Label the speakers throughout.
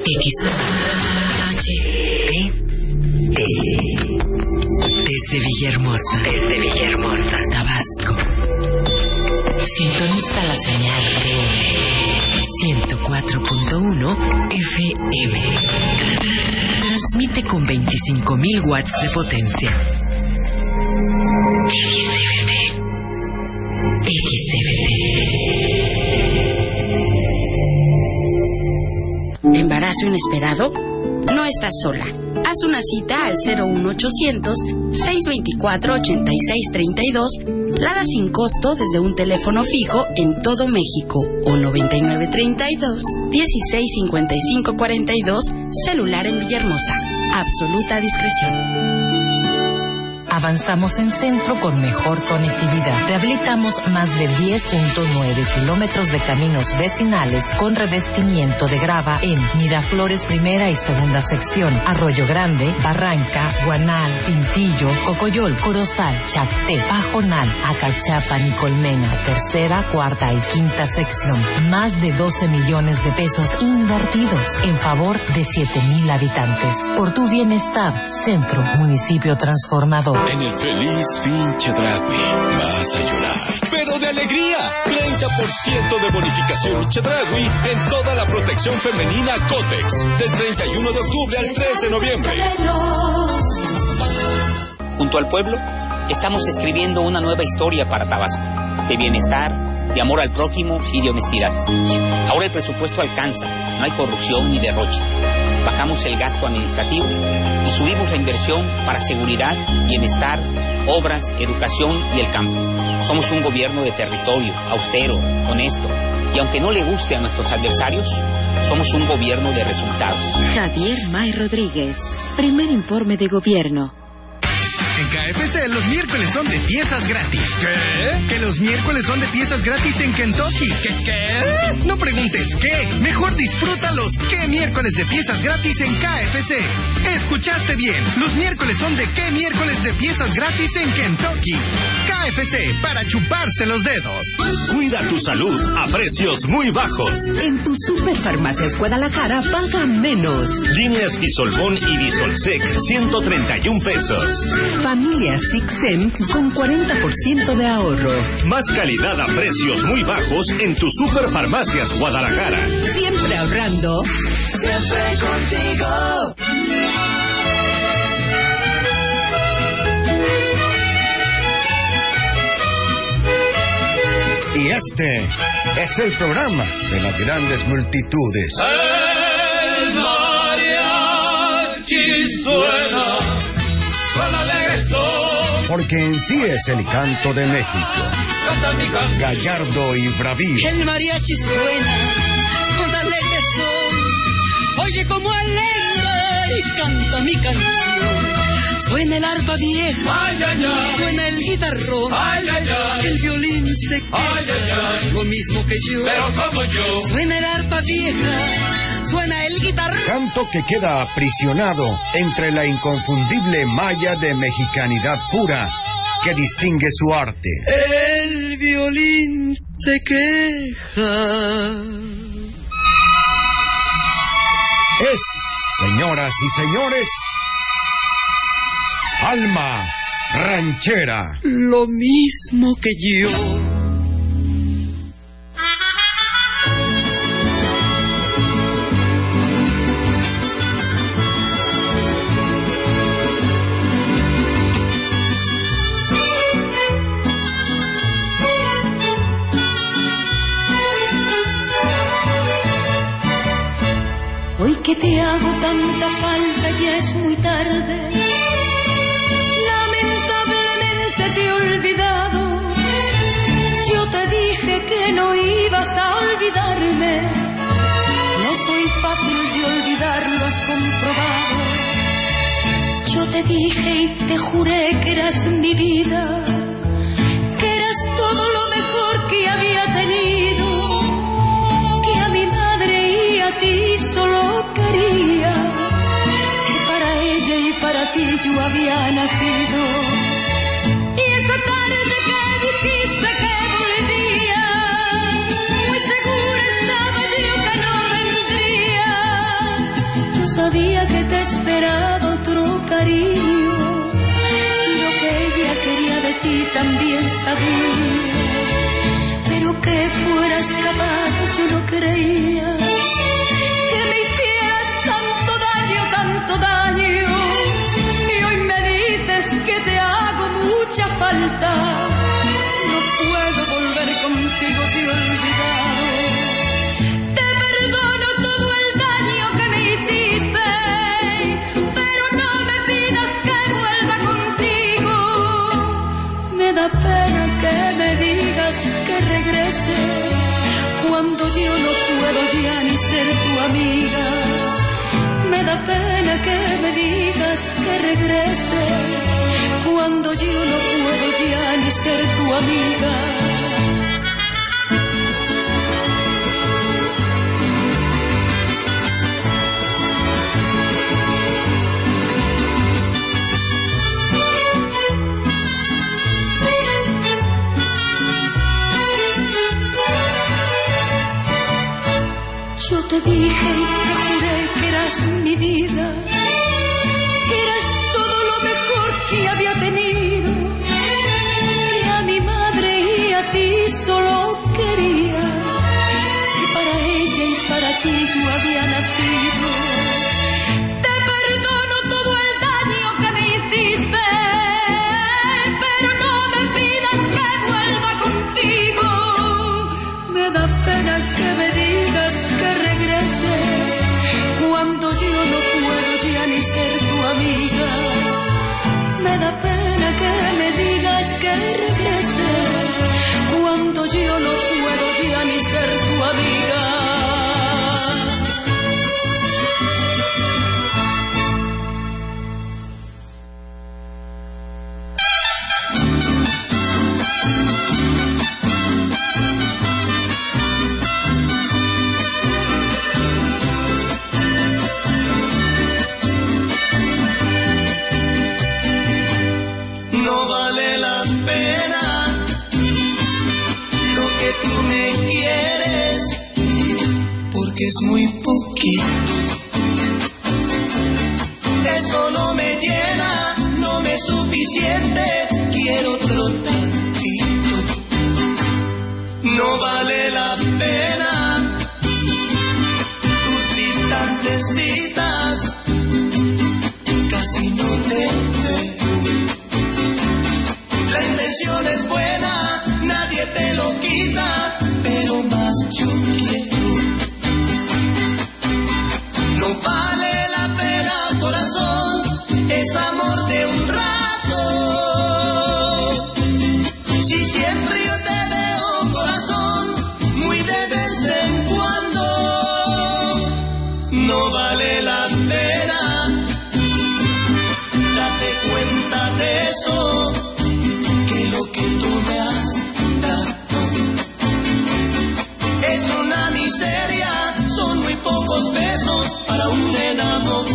Speaker 1: XHPT. Desde Villahermosa, Tabasco. Sintoniza la señal de 104.1 FM. Transmite con 25.000 watts de potencia. XFT.
Speaker 2: ¿Embarazo inesperado? No estás sola. Haz una cita al 01800-624-8632, Lada sin costo desde un teléfono fijo en todo México, o 9932-165542, celular en Villahermosa. Absoluta discreción.
Speaker 3: Avanzamos en centro con mejor conectividad. Rehabilitamos más de 10.9 kilómetros de caminos vecinales con revestimiento de grava en Miraflores primera y segunda sección, Arroyo Grande, Barranca, Guanal, Tintillo, Cocoyol, Corozal, Chacté, Pajonal, Acachapa, Nicolmena, tercera, cuarta y quinta sección. Más de 12 millones de pesos invertidos en favor de 7,000 habitantes. Por tu bienestar, Centro, municipio transformador.
Speaker 4: En el feliz fin Chedraui vas a llorar, pero de alegría. 30% de bonificación Chedraui en toda la protección femenina Cotex, del 31 de octubre al 3 de noviembre.
Speaker 5: Junto al pueblo, estamos escribiendo una nueva historia para Tabasco, de bienestar, de amor al prójimo y de honestidad. Ahora el presupuesto alcanza, no hay corrupción ni derroche. Bajamos el gasto administrativo y subimos la inversión para seguridad, bienestar, obras, educación y el campo. Somos un gobierno de territorio, austero, honesto, y aunque no le guste a nuestros adversarios, somos un gobierno de resultados.
Speaker 6: Javier May Rodríguez, primer informe de gobierno.
Speaker 7: En KFC los miércoles son de piezas gratis.
Speaker 4: ¿Qué?
Speaker 7: Que los miércoles son de piezas gratis en Kentucky.
Speaker 4: ¿Qué?
Speaker 7: No preguntes qué. Mejor disfruta los qué miércoles de piezas gratis en KFC. Escuchaste bien. Los miércoles son de qué miércoles de piezas gratis en Kentucky. KFC, para chuparse los dedos.
Speaker 8: Cuida tu salud a precios muy bajos.
Speaker 9: En tu Superfarmacias Guadalajara paga menos.
Speaker 8: Líneas Bisolbón y Bisolsec, 131 pesos.
Speaker 9: Familia Sixem con 40% de ahorro.
Speaker 8: Más calidad a precios muy bajos en tu Superfarmacias Guadalajara.
Speaker 9: Siempre ahorrando.
Speaker 10: Siempre contigo.
Speaker 11: Y este es el programa de las grandes multitudes.
Speaker 10: El mariachi suena con alegre son.
Speaker 11: Porque en sí es el canto de México. Gallardo y bravío.
Speaker 12: El mariachi suena con alegre son. Oye como alegra y canta mi canción. Suena el arpa vieja, ay, ay, ay. Suena el guitarrón, ay, ay, ay. El violín se queda, ay, ay, ay. Lo mismo que yo,
Speaker 10: pero como yo.
Speaker 12: Suena el arpa vieja, suena el guitarrón.
Speaker 11: Canto que queda aprisionado entre la inconfundible malla de mexicanidad pura que distingue su arte.
Speaker 12: El violín se queja.
Speaker 11: Es, señoras y señores, Alma Ranchera.
Speaker 12: Lo mismo que yo.
Speaker 13: Hoy que te hago tanta falta ya es muy tarde. Te he olvidado. Yo te dije que no ibas a olvidarme. No soy fácil de olvidar, lo has comprobado. Yo te dije y te juré que eras mi vida, que eras todo lo mejor que había tenido, que a mi madre y a ti solo quería, que para ella y para ti yo había nacido. Esta tarde que dijiste que volvía, muy segura estaba yo que no vendría. sabía que te esperaba otro cariño, y lo que ella quería de ti también sabía, pero que fueras capaz yo no creía, que me hicieras tanto daño, y hoy me dices que te hago mucha falta. No puedo volver contigo, te he olvidado. Te perdono todo el daño que me hiciste, pero no me pidas que vuelva contigo. Me da pena que me digas que regrese, cuando yo no puedo ya ni ser tu amiga. Me da pena que me digas que regrese, cuando yo no puedo ya ni ser tu amiga. Yo te dije y te juré que eras mi vida, que eras todo lo mejor que había tenido, que a mi madre y a ti solo quería, que para ella y para ti yo había nacido. Te perdono todo el daño que me hiciste, pero no me pidas que vuelva contigo. Me da pena que me digas que regrese, cuando yo no puedo ya ni ser tu amiga. Me da pena que me digas que regrese, cuando yo no puedo ya ni ser tu amiga.
Speaker 10: No vale la pena lo que tú me quieres, porque es muy poquito. Eso no me llena, no me es suficiente, quiero otro tantito. No vale la pena tus distantes citas, casi no te veo. La intención es buena, nadie te lo quita, pero más yo quiero. No vale la pena, corazón, es amor de un rato. Si siempre yo te veo, corazón, muy de vez en cuando. No vale la pena, date cuenta de eso. Son muy pocos besos para un enamorado.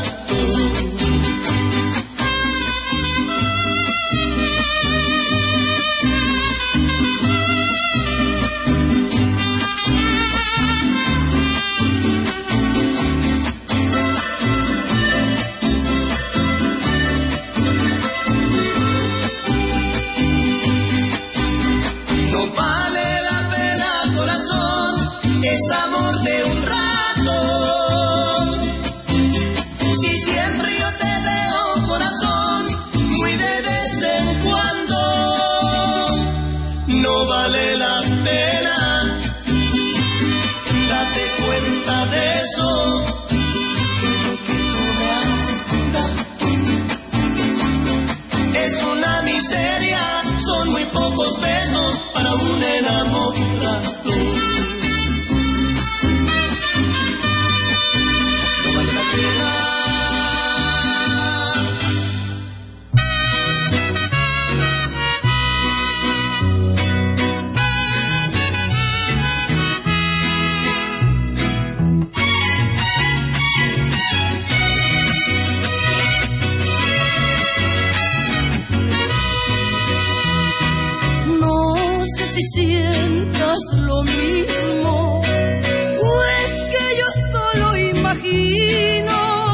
Speaker 10: No vale la pena, corazón, es amor de un rato. Si siempre yo te veo, corazón, muy de vez en cuando. No vale la pena, date cuenta de eso, que lo que tú me has dado es una miseria. Son muy pocos besos para un enamorado.
Speaker 13: Sientas lo mismo, o es que yo solo imagino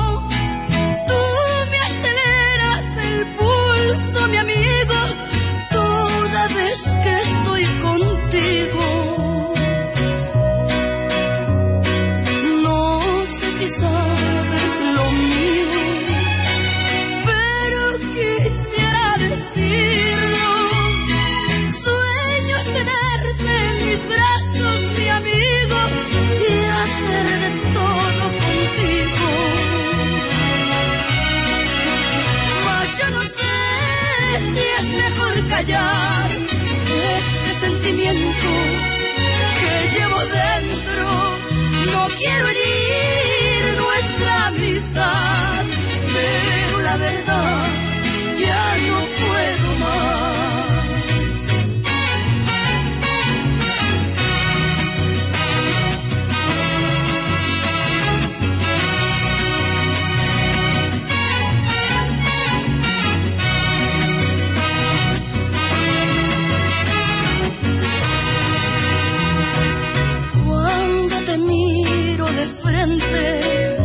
Speaker 13: siente.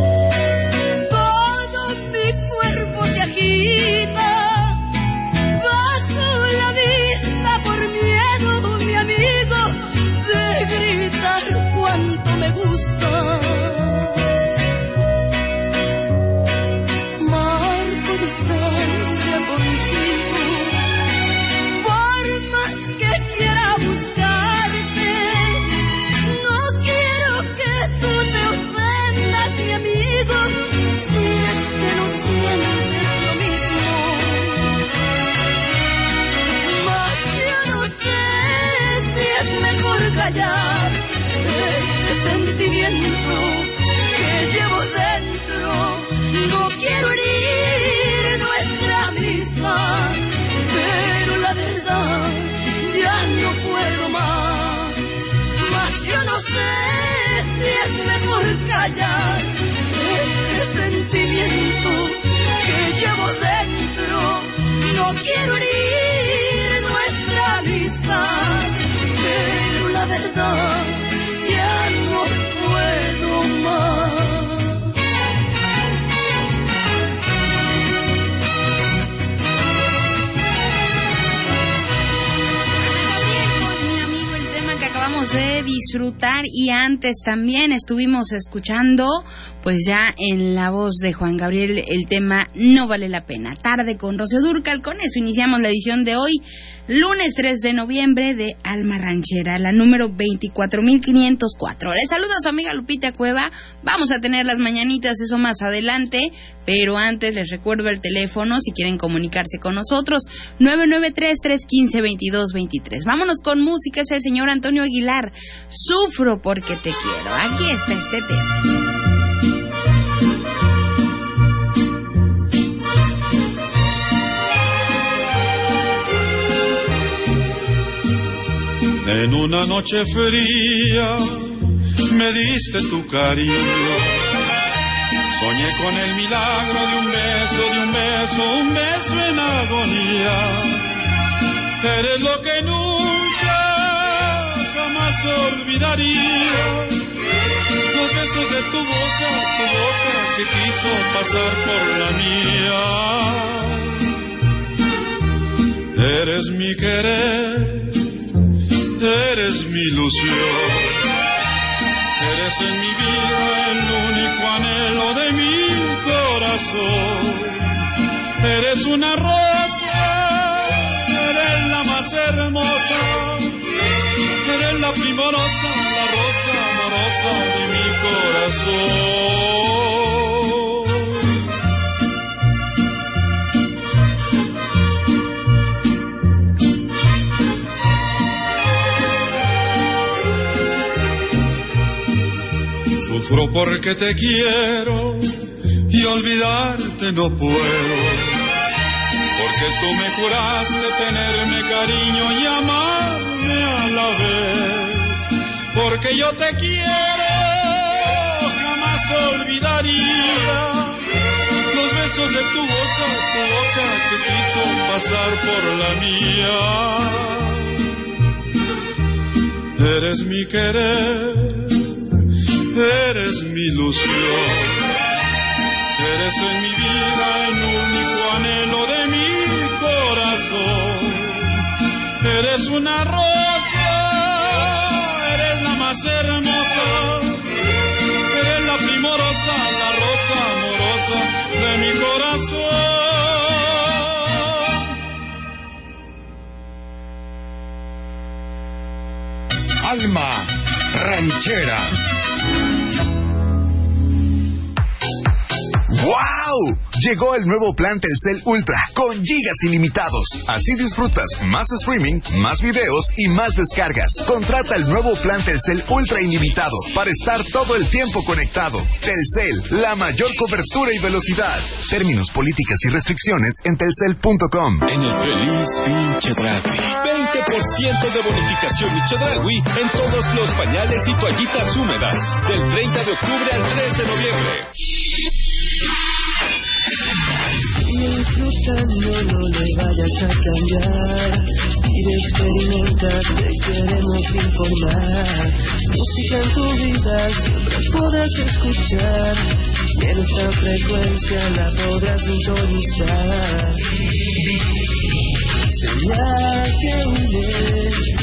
Speaker 13: Todo mi cuerpo se agita bajo la vista por miedo, mi amigo, de gritar cuánto me gustas. Marco distancia contigo, por más que quiera buscarte. No quiero que tú te ofendas, mi amigo, si es que no sientes lo mismo. Mas yo no sé si es mejor callar este sentimiento que llevo dentro. No quiero herir nuestra amistad, pero la verdad ya no puedo más. Mas yo no sé si es mejor callar este sentimiento que llevo dentro. No quiero herir nuestra amistad, pero la verdad ya no puedo más.
Speaker 14: Acabamos de disfrutar y antes también estuvimos escuchando pues ya en la voz de Juan Gabriel el tema No Vale la Pena, Tarde con Rocío Dúrcal. Con eso iniciamos la edición de hoy, lunes 3 de noviembre, de Alma Ranchera, la número 24,504. Les saluda su amiga Lupita Cueva. Vamos a tener las mañanitas, eso más adelante, pero antes les recuerdo el teléfono si quieren comunicarse con nosotros, 993-315-2223. Vámonos con música, es el señor Antonio Aguilar, Sufro porque te quiero. Aquí está este tema.
Speaker 15: En una noche fría me diste tu cariño. Soñé con el milagro de un beso, un beso en agonía. Eres lo que nunca jamás olvidaría. Los besos de tu boca que quiso pasar por la mía. Eres mi querer, eres mi ilusión, eres en mi vida el único anhelo de mi corazón. Eres una rosa, eres la más hermosa, eres la primorosa, la rosa amorosa de mi corazón. Sufro porque te quiero y olvidarte no puedo, porque tú me juraste tenerme cariño y amarme a la vez. Porque yo te quiero, jamás olvidaría los besos de tu boca que quiso pasar por la mía. Eres mi querer, eres mi ilusión, eres en mi vida el único anhelo de mi corazón. Eres una rosa, eres la más hermosa, eres la primorosa, la rosa amorosa de mi corazón.
Speaker 11: Alma Ranchera.
Speaker 16: ¡Wow! Llegó el nuevo plan Telcel Ultra con gigas ilimitados. Así disfrutas más streaming, más videos y más descargas. Contrata el nuevo plan Telcel Ultra ilimitado para estar todo el tiempo conectado. Telcel, la mayor cobertura y velocidad. Términos, políticas y restricciones en telcel.com.
Speaker 4: En el feliz fin Chedraui, 20% de bonificación y Chedraui en todos los pañales y toallitas húmedas. Del 30 de octubre al 3 de noviembre.
Speaker 10: Disfrutando, no le vayas a cambiar. Y de experimenta, te queremos informar. Música en tu vida siempre podrás escuchar, y en esta frecuencia la podrás sintonizar. Señal que une.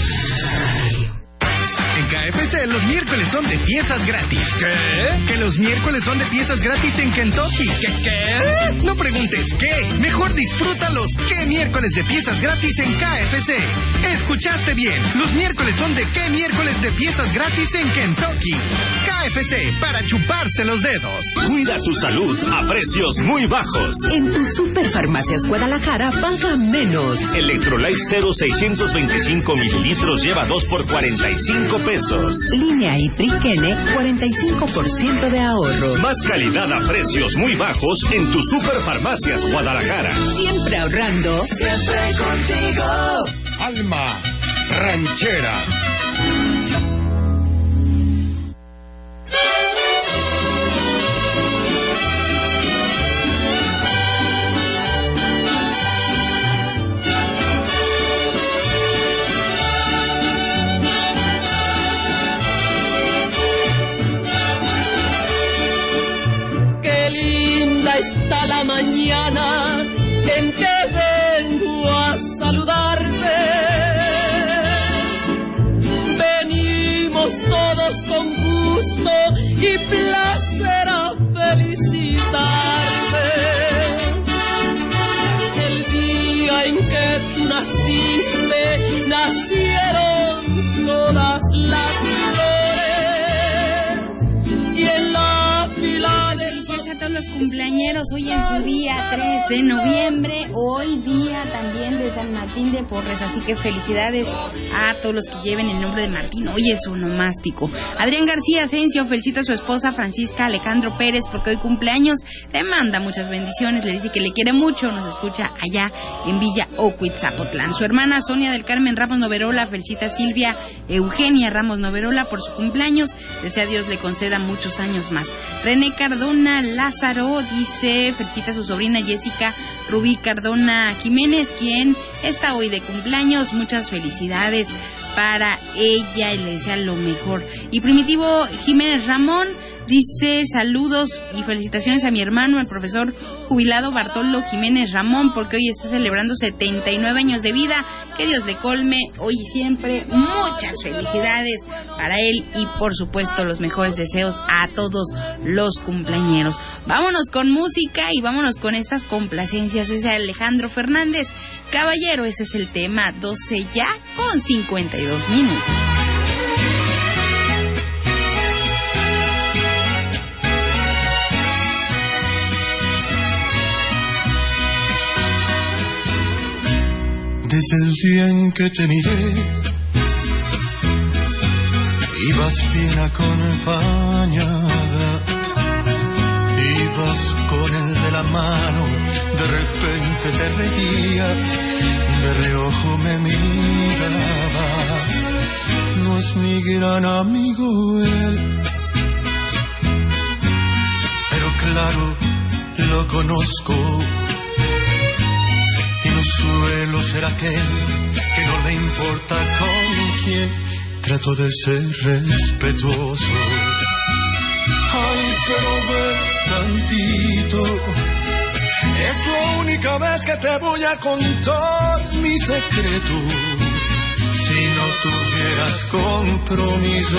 Speaker 7: En KFC los miércoles son de piezas gratis. ¿Qué? Que los miércoles son de piezas gratis en Kentucky. ¿Qué? No preguntes qué. Mejor disfruta los ¿qué miércoles de piezas gratis en KFC? Escuchaste bien. Los miércoles son de ¿qué miércoles de piezas gratis en Kentucky? KFC, para chuparse los dedos.
Speaker 8: Cuida tu salud a precios muy bajos.
Speaker 9: En tus Superfarmacias Guadalajara paga menos.
Speaker 8: Electrolyte 0 625 mililitros lleva 2 por 45 pesos.
Speaker 9: Línea y Triquene, 45% de ahorro.
Speaker 8: Más calidad a precios muy bajos en tus Superfarmacias Guadalajara.
Speaker 9: Siempre ahorrando.
Speaker 10: Siempre contigo.
Speaker 11: Alma Ranchera.
Speaker 12: Está la mañana en que vengo a saludarte. Venimos todos con gusto y placer a felicitarte. El día en que tú naciste, nacieron todas las flores, y en la fila del...
Speaker 14: A todos los cumpleañeros hoy en su día 3 de noviembre, hoy día también de San Martín de Porres, así que felicidades a todos los que lleven el nombre de Martín, hoy es un onomástico. Adrián García Asensio felicita a su esposa Francisca Alejandro Pérez porque hoy cumpleaños, le manda muchas bendiciones, le dice que le quiere mucho, nos escucha allá en Villa Ocuitzapotlán. Su hermana Sonia del Carmen Ramos Noverola felicita a Silvia Eugenia Ramos Noverola por su cumpleaños, desea Dios le conceda muchos años más. René Cardona Lázaro dice, felicita a su sobrina Jessica Rubí Cardona Jiménez, quien está hoy de cumpleaños, muchas felicidades para ella y le desea lo mejor. Y Primitivo Jiménez Ramón dice, saludos y felicitaciones a mi hermano, el profesor jubilado Bartolo Jiménez Ramón, porque hoy está celebrando 79 años de vida, que Dios le colme hoy y siempre, muchas felicidades para él y por supuesto los mejores deseos a todos los cumpleañeros. Vámonos con música y vámonos con estas complacencias, ese Alejandro Fernández, Caballero, ese es el tema, 12 ya con 52 minutos.
Speaker 10: Desde el día en que te miré, ibas bien acompañada, ibas con el de la mano, de repente te reías, de reojo me mirabas. No es mi gran amigo él, pero claro, lo conozco. Suelo ser aquel que no le importa con quién, trato de ser respetuoso. Ay, pero ven tantito, es la única vez que te voy a contar mi secreto. Si no tuvieras compromiso,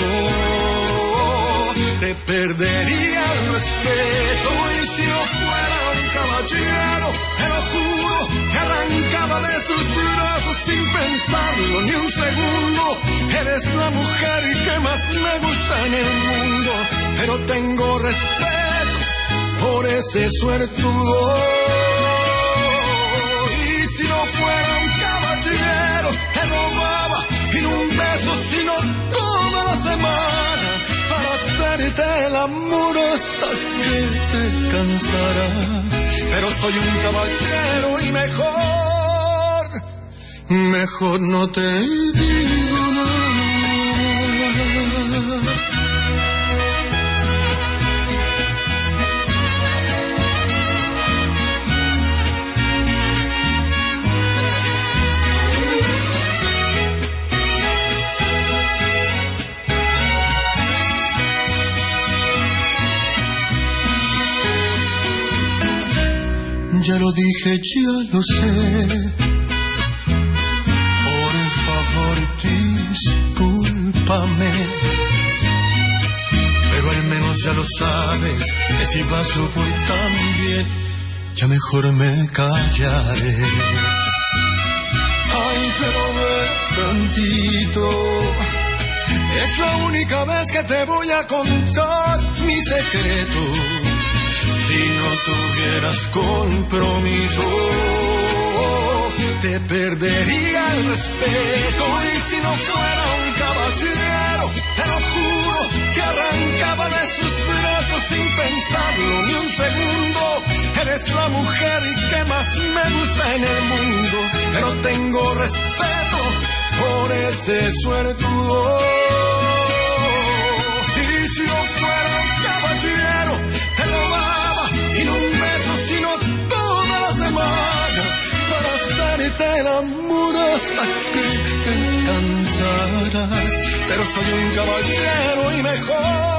Speaker 10: te perdería el respeto. Y si no fuera un caballero, te lo juro, que arrancaba de sus brazos sin pensarlo ni un segundo. Eres la mujer que más me gusta en el mundo, pero tengo respeto por ese suertudo. Y si no fuera un caballero, te robaba y no un beso, sino toda la semana, para hacerte el amor hasta que te cansarás. Pero soy un caballero y mejor no te digo nada. Ya lo dije, ya lo sé. Por favor, discúlpame. Pero al menos ya lo sabes, que si vas yo voy también, ya mejor me callaré. Ay, pero ve tantito, es la única vez que te voy a contar mi secreto. Si no tuvieras compromiso, te perdería el respeto. Y si no fuera un caballero, te lo juro que arrancaba de sus brazos sin pensarlo ni un segundo. Eres la mujer que más me gusta en el mundo, pero tengo respeto por ese suertudo. Y si no fuera un caballero, te robaba y no un beso, sino toda la semana, para hacerte el amor hasta que te cansarás. Pero soy un caballero y mejor.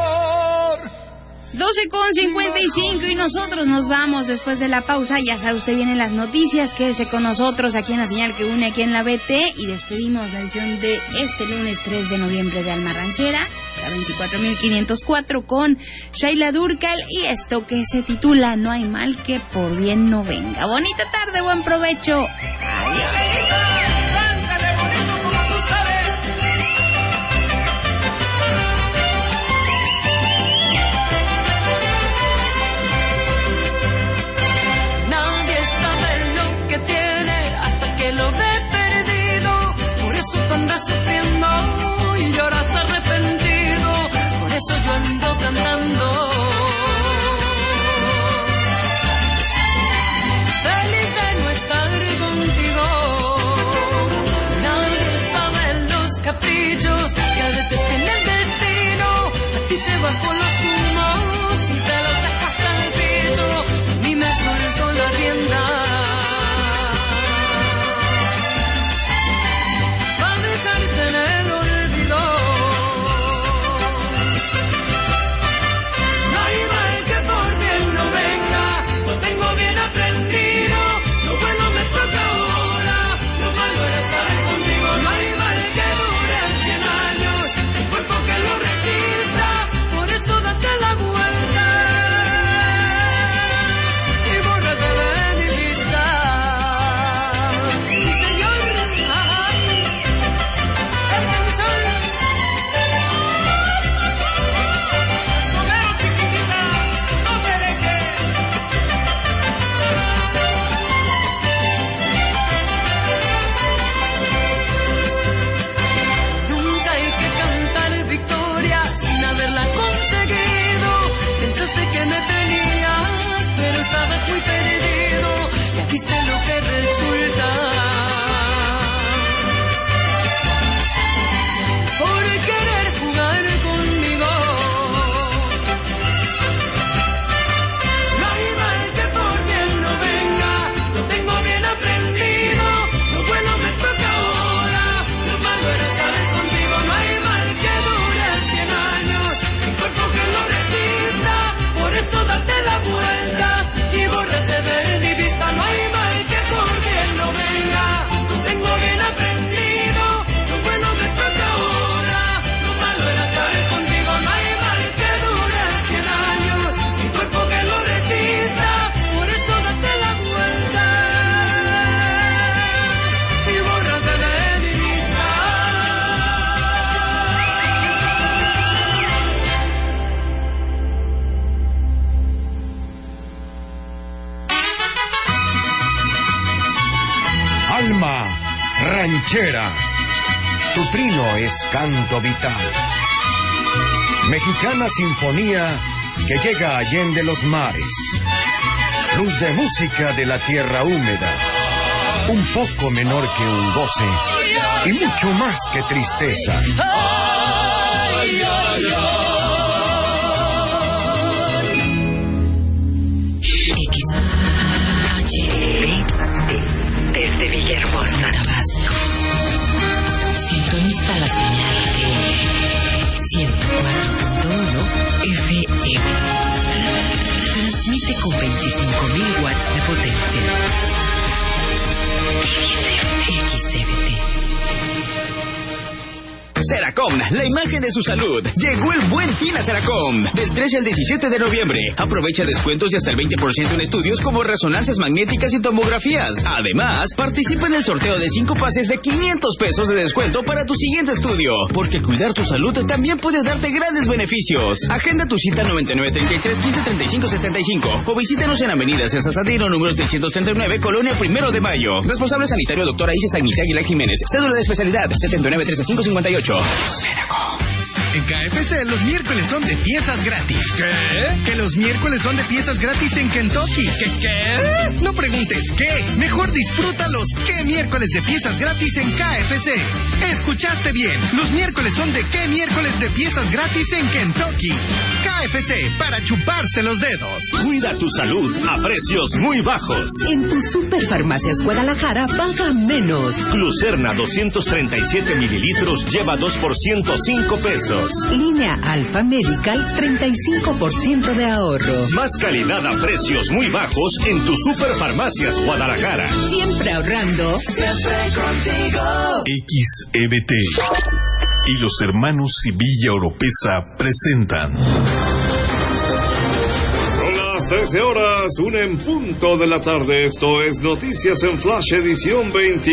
Speaker 14: 12:55 y nosotros nos vamos después de la pausa. Ya sabe usted, vienen las noticias. Quédese con nosotros aquí en la señal que une, aquí en la BT, y despedimos la edición de este lunes 3 de noviembre de Alma Ranchera, la 24.504, con Shaila Durcal y esto que se titula No hay mal que por bien no venga. Bonita tarde, buen provecho. Adiós.
Speaker 12: Lo ve perdido, por eso tú andas sufriendo y lloras arrepentido, por eso yo ando cantando. Feliz de no estar contigo, nadie sabe los caprichos que a veces tiene el destino. A ti te bajo los humos y te los dejas al piso, a mí me suelto la rienda.
Speaker 11: Ranchera, tu trino es canto vital. Mexicana sinfonía que llega allende los mares. Luz de música de la tierra húmeda. Un poco menor que un goce y mucho más que tristeza.
Speaker 12: Ay, ay, ay.
Speaker 1: Desde Villahermosa, Tabasco. Sintoniza la señal de 104.1 FM. Transmite
Speaker 9: con 25.000 watts de potencia. XCBT.
Speaker 17: Seracom, la imagen de su salud. Llegó el Buen Fin a Seracom. Del 13 al 17 de noviembre. Aprovecha descuentos de hasta el 20% en estudios como resonancias magnéticas y tomografías. Además, participa en el sorteo de 5 pases de 500 pesos de descuento para tu siguiente estudio. Porque cuidar tu salud también puede darte grandes beneficios. Agenda tu cita 9933-153575 o visítanos en Avenida César Sandino, número 639, Colonia 1 de Mayo. Responsable sanitario, doctora Isis Agnita Aguilar Jiménez. Cédula de especialidad 793558.
Speaker 7: En KFC los miércoles son de piezas gratis.
Speaker 10: ¿Qué?
Speaker 7: Que los miércoles son de piezas gratis en Kentucky.
Speaker 10: ¿Qué?
Speaker 7: No preguntes qué. Mejor disfruta los qué miércoles de piezas gratis en KFC. Escuchaste bien. Los miércoles son de qué miércoles de piezas gratis en Kentucky. KFC, para chuparse los dedos.
Speaker 8: Cuida tu salud a precios muy bajos.
Speaker 9: En tu Superfarmacias Guadalajara paga menos.
Speaker 8: Glucerna 237 mililitros lleva 2 por 105 pesos.
Speaker 9: Línea Alfa Medical, 35% de ahorro.
Speaker 8: Más calidad a precios muy bajos en tu Superfarmacias Guadalajara.
Speaker 9: Siempre ahorrando.
Speaker 18: Siempre contigo.
Speaker 19: XEBT y los hermanos Sevilla Oropesa presentan.
Speaker 20: Son las 13 horas, 1 en punto de la tarde. Esto es Noticias en Flash, edición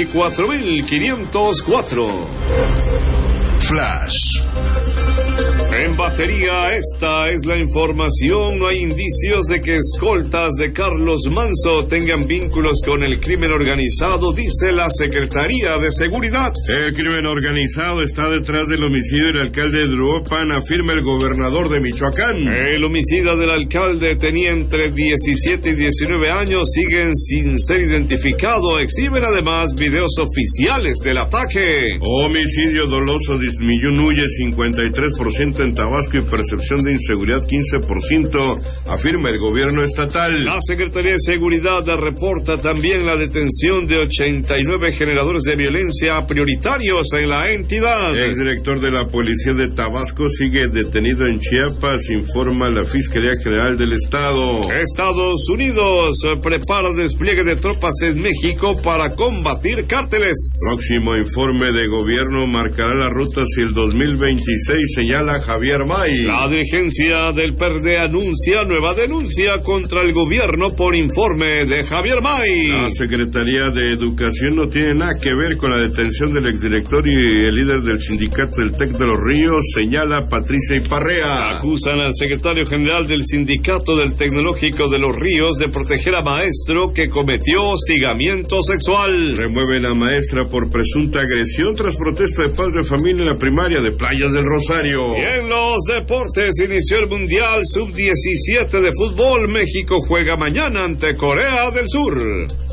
Speaker 20: 24.504.
Speaker 19: Flash.
Speaker 20: En batería, esta es la información. No hay indicios de que escoltas de Carlos Manzo tengan vínculos con el crimen organizado, dice la Secretaría de Seguridad.
Speaker 21: El crimen organizado está detrás del homicidio del alcalde de Druopan, afirma el gobernador de Michoacán.
Speaker 20: El homicida del alcalde tenía entre 17 y 19 años, siguen sin ser identificado. Exhiben además videos oficiales del ataque.
Speaker 21: Homicidio doloso disminuye 53% en Tabasco y percepción de inseguridad 15%, afirma el gobierno estatal.
Speaker 20: La Secretaría de Seguridad reporta también la detención de 89 generadores de violencia prioritarios en la entidad.
Speaker 21: El exdirector de la Policía de Tabasco sigue detenido en Chiapas, informa la Fiscalía General del Estado.
Speaker 20: Estados Unidos prepara despliegue de tropas en México para combatir cárteles.
Speaker 21: Próximo informe de gobierno marcará la ruta hacia el 2026, señala Javier May.
Speaker 20: La dirigencia del PRD anuncia nueva denuncia contra el gobierno por informe de Javier May.
Speaker 21: La Secretaría de Educación no tiene nada que ver con la detención del exdirector y el líder del sindicato del TEC de los Ríos, señala Patricia Iparrea.
Speaker 20: Acusan al secretario general del sindicato del Tecnológico de los Ríos de proteger a maestro que cometió hostigamiento sexual.
Speaker 21: Remueven a maestra por presunta agresión tras protesta de padre de familia en la primaria de Playas del Rosario.
Speaker 20: Y en los deportes inició el Mundial Sub-17 de fútbol. México juega mañana ante Corea del Sur.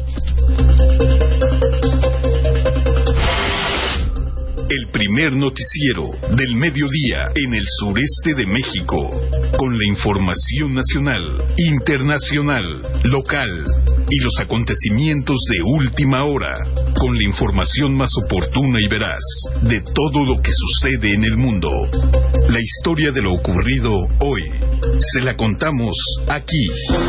Speaker 19: El primer noticiero del mediodía en el sureste de México, con la información nacional, internacional, local y los acontecimientos de última hora, con la información más oportuna y veraz de todo lo que sucede en el mundo. La historia de lo ocurrido hoy, se la contamos aquí.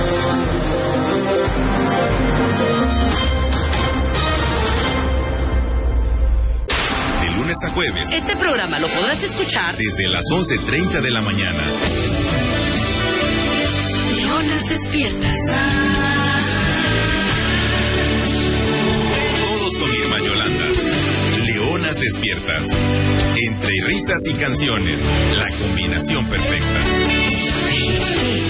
Speaker 22: A jueves.
Speaker 3: Este programa lo podrás escuchar
Speaker 22: desde las 11:30 de la mañana.
Speaker 2: Leonas despiertas.
Speaker 22: Todos con Irma Yolanda. Leonas despiertas. Entre risas y canciones, la combinación perfecta.